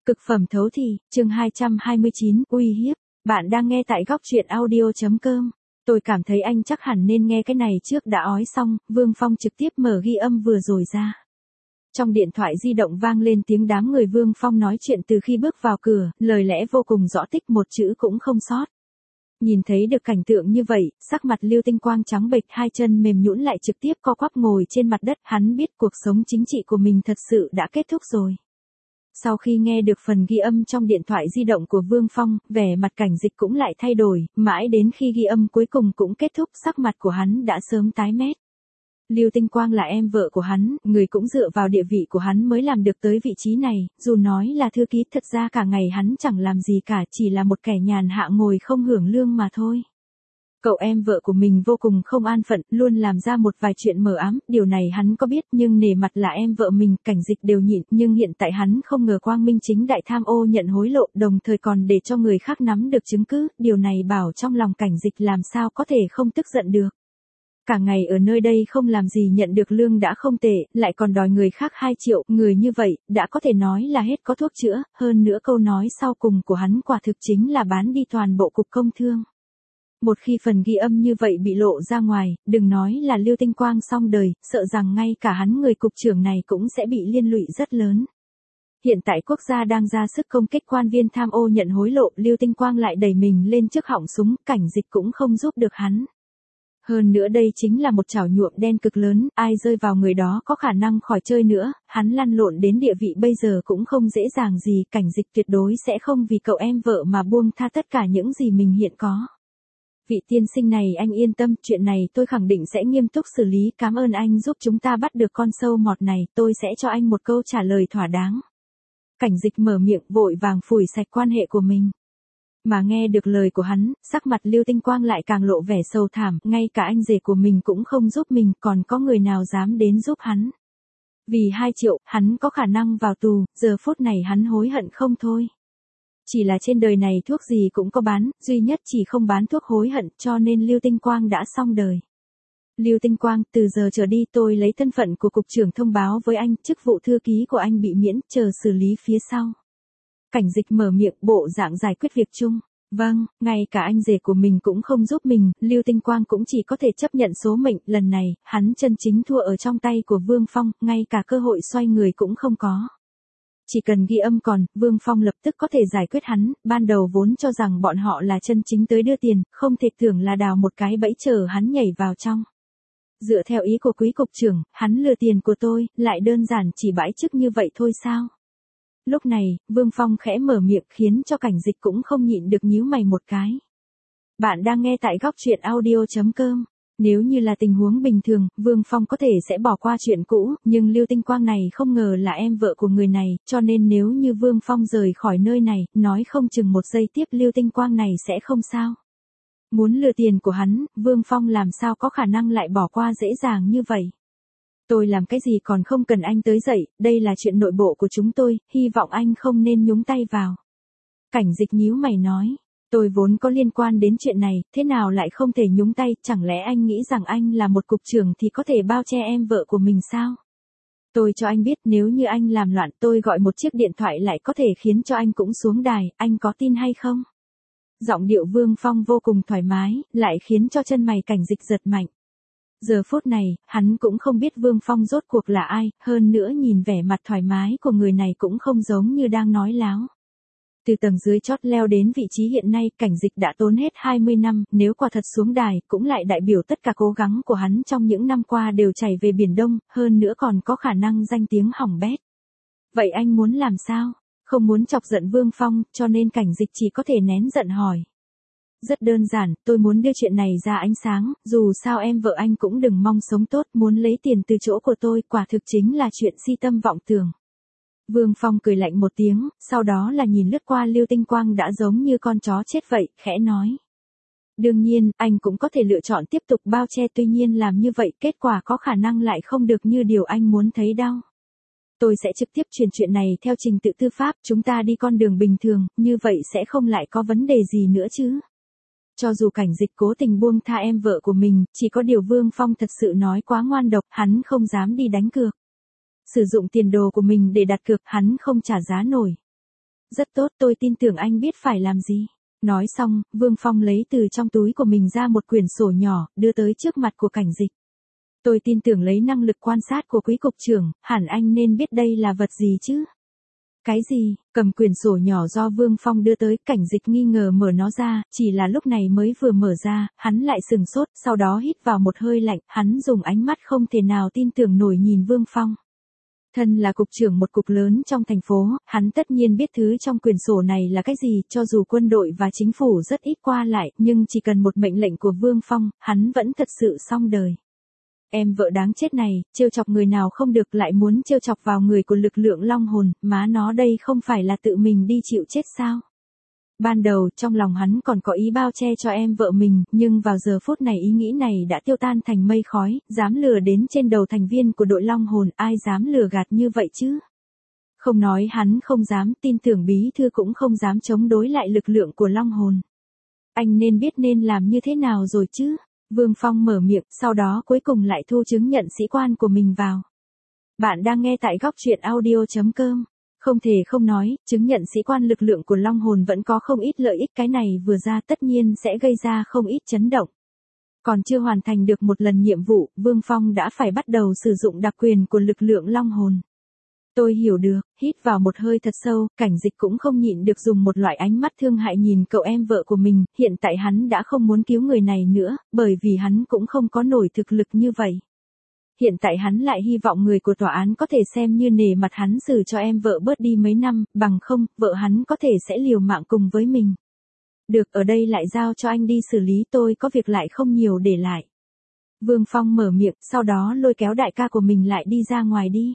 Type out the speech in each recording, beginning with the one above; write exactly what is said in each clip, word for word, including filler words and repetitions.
Cực phẩm thấu thị, chương hai trăm hai mươi chín, uy hiếp. Bạn đang nghe tại góc truyện audio.com. Tôi cảm thấy anh chắc hẳn nên nghe cái này trước đã ói xong, Vương Phong trực tiếp mở ghi âm vừa rồi ra. Trong điện thoại di động vang lên tiếng đám người Vương Phong nói chuyện từ khi bước vào cửa, lời lẽ vô cùng rõ tích một chữ cũng không sót. Nhìn thấy được cảnh tượng như vậy, sắc mặt Lưu Tinh Quang trắng bệch, hai chân mềm nhũn lại trực tiếp co quắp ngồi trên mặt đất, hắn biết cuộc sống chính trị của mình thật sự đã kết thúc rồi. Sau khi nghe được phần ghi âm trong điện thoại di động của Vương Phong, vẻ mặt Cảnh Dịch cũng lại thay đổi, mãi đến khi ghi âm cuối cùng cũng kết thúc, sắc mặt của hắn đã sớm tái mét. Lưu Tinh Quang là em vợ của hắn, người cũng dựa vào địa vị của hắn mới làm được tới vị trí này, dù nói là thư ký thật ra cả ngày hắn chẳng làm gì cả, chỉ là một kẻ nhàn hạ ngồi không hưởng lương mà thôi. Cậu em vợ của mình vô cùng không an phận, luôn làm ra một vài chuyện mờ ám, điều này hắn có biết nhưng nể mặt là em vợ mình, Cảnh Dịch đều nhịn, nhưng hiện tại hắn không ngờ quang minh chính đại tham ô nhận hối lộ, đồng thời còn để cho người khác nắm được chứng cứ, điều này bảo trong lòng Cảnh Dịch làm sao có thể không tức giận được. Cả ngày ở nơi đây không làm gì nhận được lương đã không tệ, lại còn đòi người khác hai triệu, người như vậy, đã có thể nói là hết có thuốc chữa, hơn nữa câu nói sau cùng của hắn quả thực chính là bán đi toàn bộ cục công thương. Một khi phần ghi âm như vậy bị lộ ra ngoài, đừng nói là Lưu Tinh Quang xong đời, sợ rằng ngay cả hắn người cục trưởng này cũng sẽ bị liên lụy rất lớn. Hiện tại quốc gia đang ra sức công kích quan viên tham ô nhận hối lộ, Lưu Tinh Quang lại đẩy mình lên trước họng súng, Cảnh Dịch cũng không giúp được hắn. Hơn nữa đây chính là một chảo nhuộm đen cực lớn, ai rơi vào người đó có khả năng khỏi chơi nữa, hắn lăn lộn đến địa vị bây giờ cũng không dễ dàng gì, Cảnh Dịch tuyệt đối sẽ không vì cậu em vợ mà buông tha tất cả những gì mình hiện có. Vị tiên sinh này anh yên tâm, chuyện này tôi khẳng định sẽ nghiêm túc xử lý, cảm ơn anh giúp chúng ta bắt được con sâu mọt này, tôi sẽ cho anh một câu trả lời thỏa đáng. Cảnh Dịch mở miệng vội vàng phủi sạch quan hệ của mình. Mà nghe được lời của hắn, sắc mặt Lưu Tinh Quang lại càng lộ vẻ sầu thảm, ngay cả anh rể của mình cũng không giúp mình, còn có người nào dám đến giúp hắn. Vì hai triệu, hắn có khả năng vào tù, giờ phút này hắn hối hận không thôi. Chỉ là trên đời này thuốc gì cũng có bán, duy nhất chỉ không bán thuốc hối hận, cho nên Lưu Tinh Quang đã xong đời. Lưu Tinh Quang, từ giờ trở đi tôi lấy thân phận của cục trưởng thông báo với anh, chức vụ thư ký của anh bị miễn, chờ xử lý phía sau. Cảnh Dịch mở miệng, bộ dạng giải quyết việc chung. Vâng, ngay cả anh rể của mình cũng không giúp mình, Lưu Tinh Quang cũng chỉ có thể chấp nhận số mệnh, lần này, hắn chân chính thua ở trong tay của Vương Phong, ngay cả cơ hội xoay người cũng không có. Chỉ cần ghi âm còn, Vương Phong lập tức có thể giải quyết hắn, ban đầu vốn cho rằng bọn họ là chân chính tới đưa tiền, không thể tưởng là đào một cái bẫy chờ hắn nhảy vào trong. Dựa theo ý của quý cục trưởng, hắn lừa tiền của tôi, lại đơn giản chỉ bãi chức như vậy thôi sao? Lúc này, Vương Phong khẽ mở miệng khiến cho Cảnh Dịch cũng không nhịn được nhíu mày một cái. Bạn đang nghe tại góc truyện audio.com. Nếu như là tình huống bình thường, Vương Phong có thể sẽ bỏ qua chuyện cũ, nhưng Lưu Tinh Quang này không ngờ là em vợ của người này, cho nên nếu như Vương Phong rời khỏi nơi này, nói không chừng một giây tiếp Lưu Tinh Quang này sẽ không sao. Muốn lừa tiền của hắn, Vương Phong làm sao có khả năng lại bỏ qua dễ dàng như vậy. Tôi làm cái gì còn không cần anh tới dậy, đây là chuyện nội bộ của chúng tôi, hy vọng anh không nên nhúng tay vào. Cảnh Dịch nhíu mày nói. Tôi vốn có liên quan đến chuyện này, thế nào lại không thể nhúng tay, chẳng lẽ anh nghĩ rằng anh là một cục trưởng thì có thể bao che em vợ của mình sao? Tôi cho anh biết nếu như anh làm loạn tôi gọi một chiếc điện thoại lại có thể khiến cho anh cũng xuống đài, anh có tin hay không? Giọng điệu Vương Phong vô cùng thoải mái, lại khiến cho chân mày Cảnh Dịch giật mạnh. Giờ phút này, hắn cũng không biết Vương Phong rốt cuộc là ai, hơn nữa nhìn vẻ mặt thoải mái của người này cũng không giống như đang nói láo. Từ tầng dưới chót leo đến vị trí hiện nay, Cảnh Dịch đã tốn hết hai mươi năm, nếu quả thật xuống đài, cũng lại đại biểu tất cả cố gắng của hắn trong những năm qua đều chảy về Biển Đông, hơn nữa còn có khả năng danh tiếng hỏng bét. Vậy anh muốn làm sao? Không muốn chọc giận Vương Phong, cho nên Cảnh Dịch chỉ có thể nén giận hỏi. Rất đơn giản, tôi muốn đưa chuyện này ra ánh sáng, dù sao em vợ anh cũng đừng mong sống tốt, muốn lấy tiền từ chỗ của tôi, quả thực chính là chuyện si tâm vọng tưởng. Vương Phong cười lạnh một tiếng, sau đó là nhìn lướt qua Lưu Tinh Quang đã giống như con chó chết vậy, khẽ nói. Đương nhiên, anh cũng có thể lựa chọn tiếp tục bao che, tuy nhiên làm như vậy kết quả có khả năng lại không được như điều anh muốn thấy đâu. Tôi sẽ trực tiếp truyền chuyện này theo trình tự tư pháp, chúng ta đi con đường bình thường, như vậy sẽ không lại có vấn đề gì nữa chứ. Cho dù Cảnh Dịch cố tình buông tha em vợ của mình, chỉ có điều Vương Phong thật sự nói quá ngoan độc, hắn không dám đi đánh cược. Sử dụng tiền đồ của mình để đặt cược, hắn không trả giá nổi. Rất tốt, tôi tin tưởng anh biết phải làm gì. Nói xong, Vương Phong lấy từ trong túi của mình ra một quyển sổ nhỏ, đưa tới trước mặt của Cảnh Dịch. Tôi tin tưởng lấy năng lực quan sát của quý cục trưởng, hẳn anh nên biết đây là vật gì chứ. Cái gì? Cầm quyển sổ nhỏ do Vương Phong đưa tới, Cảnh Dịch nghi ngờ mở nó ra, chỉ là lúc này mới vừa mở ra, hắn lại sừng sốt, sau đó hít vào một hơi lạnh, hắn dùng ánh mắt không thể nào tin tưởng nổi nhìn Vương Phong. Thân là cục trưởng một cục lớn trong thành phố, hắn tất nhiên biết thứ trong quyển sổ này là cái gì, cho dù quân đội và chính phủ rất ít qua lại, nhưng chỉ cần một mệnh lệnh của Vương Phong, hắn vẫn thật sự xong đời. Em vợ đáng chết này, trêu chọc người nào không được lại muốn trêu chọc vào người của lực lượng long hồn, má nó đây không phải là tự mình đi chịu chết sao? Ban đầu trong lòng hắn còn có ý bao che cho em vợ mình, nhưng vào giờ phút này ý nghĩ này đã tiêu tan thành mây khói, dám lừa đến trên đầu thành viên của đội long hồn, ai dám lừa gạt như vậy chứ? Không nói hắn không dám, tin tưởng bí thư cũng không dám chống đối lại lực lượng của long hồn. Anh nên biết nên làm như thế nào rồi chứ? Vương Phong mở miệng, sau đó cuối cùng lại thu chứng nhận sĩ quan của mình vào. Bạn đang nghe tại góc truyện audio chấm com. Không thể không nói, chứng nhận sĩ quan lực lượng của Long Hồn vẫn có không ít lợi ích, cái này vừa ra tất nhiên sẽ gây ra không ít chấn động. Còn chưa hoàn thành được một lần nhiệm vụ, Vương Phong đã phải bắt đầu sử dụng đặc quyền của lực lượng Long Hồn. Tôi hiểu được, hít vào một hơi thật sâu, Cảnh Dịch cũng không nhịn được dùng một loại ánh mắt thương hại nhìn cậu em vợ của mình, hiện tại hắn đã không muốn cứu người này nữa, bởi vì hắn cũng không có nổi thực lực như vậy. Hiện tại hắn lại hy vọng người của tòa án có thể xem như nể mặt hắn xử cho em vợ bớt đi mấy năm, bằng không, vợ hắn có thể sẽ liều mạng cùng với mình. Được, ở đây lại giao cho anh đi xử lý, tôi có việc lại không nhiều để lại. Vương Phong mở miệng, sau đó lôi kéo đại ca của mình lại đi ra ngoài đi.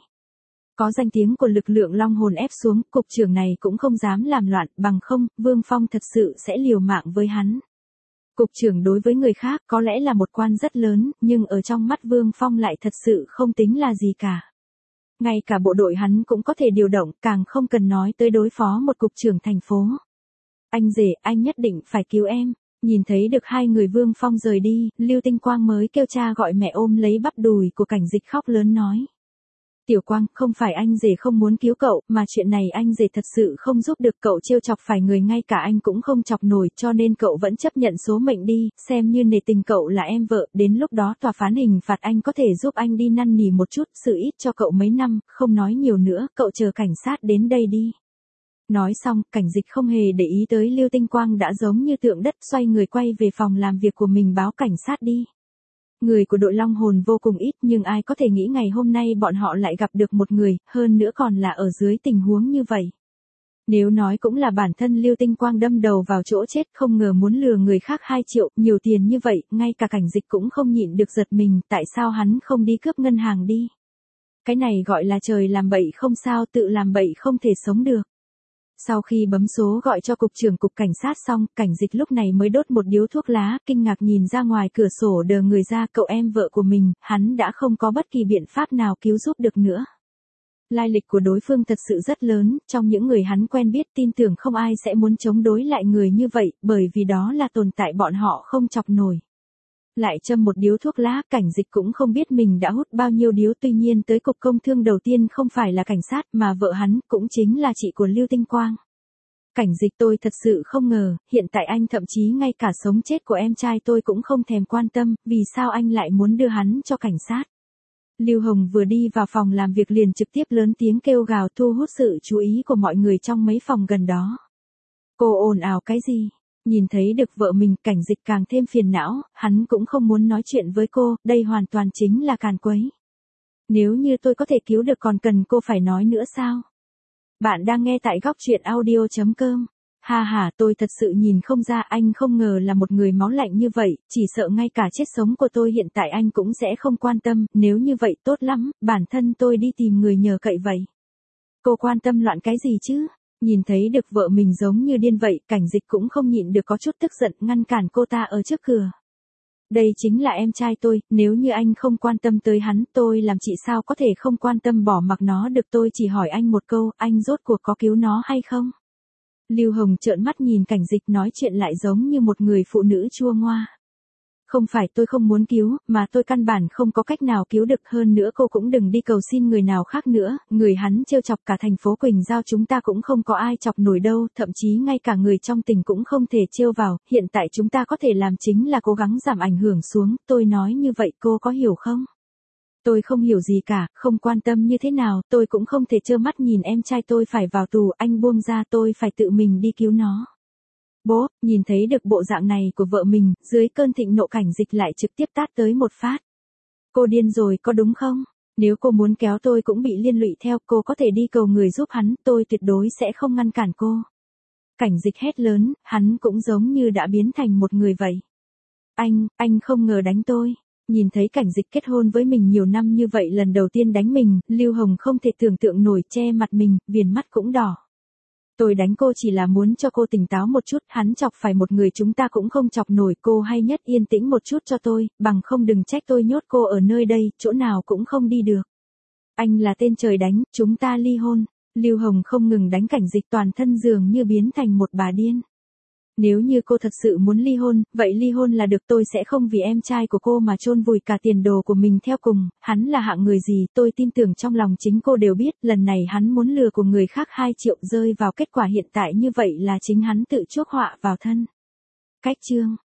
Có danh tiếng của lực lượng Long Hồn ép xuống, cục trưởng này cũng không dám làm loạn, bằng không, Vương Phong thật sự sẽ liều mạng với hắn. Cục trưởng đối với người khác có lẽ là một quan rất lớn, nhưng ở trong mắt Vương Phong lại thật sự không tính là gì cả. Ngay cả bộ đội hắn cũng có thể điều động, càng không cần nói tới đối phó một cục trưởng thành phố. Anh rể, anh nhất định phải cứu em. Nhìn thấy được hai người Vương Phong rời đi, Lưu Tinh Quang mới kêu cha gọi mẹ ôm lấy bắp đùi của Cảnh Dịch khóc lớn nói. Tiểu Quang, không phải anh rể không muốn cứu cậu, mà chuyện này anh rể thật sự không giúp được cậu, trêu chọc phải người ngay cả anh cũng không chọc nổi, cho nên cậu vẫn chấp nhận số mệnh đi, xem như nể tình cậu là em vợ, đến lúc đó tòa phán hình phạt anh có thể giúp anh đi năn nỉ một chút, xử ít cho cậu mấy năm, không nói nhiều nữa, cậu chờ cảnh sát đến đây đi. Nói xong, Cảnh Dịch không hề để ý tới Lưu Tinh Quang đã giống như tượng đất, xoay người quay về phòng làm việc của mình báo cảnh sát đi. Người của đội Long Hồn vô cùng ít, nhưng ai có thể nghĩ ngày hôm nay bọn họ lại gặp được một người, hơn nữa còn là ở dưới tình huống như vậy. Nếu nói cũng là bản thân Lưu Tinh Quang đâm đầu vào chỗ chết, không ngờ muốn lừa người khác hai triệu, nhiều tiền như vậy, ngay cả Cảnh Dịch cũng không nhịn được giật mình, tại sao hắn không đi cướp ngân hàng đi. Cái này gọi là trời làm bậy không sao, tự làm bậy không thể sống được. Sau khi bấm số gọi cho cục trưởng cục cảnh sát xong, Cảnh Dịch lúc này mới đốt một điếu thuốc lá, kinh ngạc nhìn ra ngoài cửa sổ đờ người ra, cậu em vợ của mình, hắn đã không có bất kỳ biện pháp nào cứu giúp được nữa. Lai lịch của đối phương thật sự rất lớn, trong những người hắn quen biết tin tưởng không ai sẽ muốn chống đối lại người như vậy, bởi vì đó là tồn tại bọn họ không chọc nổi. Lại châm một điếu thuốc lá, Cảnh Dịch cũng không biết mình đã hút bao nhiêu điếu, tuy nhiên tới cục công thương đầu tiên không phải là cảnh sát mà vợ hắn, cũng chính là chị của Lưu Tinh Quang. Cảnh Dịch, tôi thật sự không ngờ, hiện tại anh thậm chí ngay cả sống chết của em trai tôi cũng không thèm quan tâm, vì sao anh lại muốn đưa hắn cho cảnh sát. Lưu Hồng vừa đi vào phòng làm việc liền trực tiếp lớn tiếng kêu gào thu hút sự chú ý của mọi người trong mấy phòng gần đó. Cô ồn ào cái gì? Nhìn thấy được vợ mình, Cảnh Dịch càng thêm phiền não, hắn cũng không muốn nói chuyện với cô, đây hoàn toàn chính là càn quấy. Nếu như tôi có thể cứu được còn cần cô phải nói nữa sao? Bạn đang nghe tại góc truyện audio chấm com. Ha ha, tôi thật sự nhìn không ra, anh không ngờ là một người máu lạnh như vậy, chỉ sợ ngay cả chết sống của tôi hiện tại anh cũng sẽ không quan tâm, nếu như vậy tốt lắm, bản thân tôi đi tìm người nhờ cậy vậy. Cô quan tâm loạn cái gì chứ? Nhìn thấy được vợ mình giống như điên vậy, Cảnh Dịch cũng không nhịn được có chút tức giận, ngăn cản cô ta ở trước cửa. Đây chính là em trai tôi, nếu như anh không quan tâm tới hắn, tôi làm chị sao có thể không quan tâm bỏ mặc nó được, tôi chỉ hỏi anh một câu, anh rốt cuộc có cứu nó hay không? Lưu Hồng trợn mắt nhìn Cảnh Dịch nói chuyện lại giống như một người phụ nữ chua ngoa. Không phải tôi không muốn cứu, mà tôi căn bản không có cách nào cứu được, hơn nữa cô cũng đừng đi cầu xin người nào khác nữa, người hắn trêu chọc cả thành phố Quỳnh Giao chúng ta cũng không có ai chọc nổi đâu, thậm chí ngay cả người trong tỉnh cũng không thể trêu vào, hiện tại chúng ta có thể làm chính là cố gắng giảm ảnh hưởng xuống, tôi nói như vậy cô có hiểu không? Tôi không hiểu gì cả, không quan tâm như thế nào, tôi cũng không thể trơ mắt nhìn em trai tôi phải vào tù, anh buông ra tôi phải tự mình đi cứu nó. Bố, nhìn thấy được bộ dạng này của vợ mình, dưới cơn thịnh nộ Cảnh Dịch lại trực tiếp tát tới một phát. Cô điên rồi có đúng không? Nếu cô muốn kéo tôi cũng bị liên lụy theo, cô có thể đi cầu người giúp hắn, tôi tuyệt đối sẽ không ngăn cản cô. Cảnh Dịch hét lớn, hắn cũng giống như đã biến thành một người vậy. Anh, anh không ngờ đánh tôi. Nhìn thấy Cảnh Dịch kết hôn với mình nhiều năm như vậy lần đầu tiên đánh mình, Lưu Hồng không thể tưởng tượng nổi, che mặt mình, viền mắt cũng đỏ. Tôi đánh cô chỉ là muốn cho cô tỉnh táo một chút, hắn chọc phải một người chúng ta cũng không chọc nổi, cô hay nhất yên tĩnh một chút cho tôi, bằng không đừng trách tôi nhốt cô ở nơi đây, chỗ nào cũng không đi được. Anh là tên trời đánh, chúng ta ly hôn. Lưu Hồng không ngừng đánh Cảnh Dịch, toàn thân dường như biến thành một bà điên. Nếu như cô thật sự muốn ly hôn, vậy ly hôn là được, tôi sẽ không vì em trai của cô mà chôn vùi cả tiền đồ của mình theo cùng, hắn là hạng người gì, tôi tin tưởng trong lòng chính cô đều biết, lần này hắn muốn lừa của người khác hai triệu rơi vào kết quả hiện tại như vậy là chính hắn tự chuốc họa vào thân. Cách chương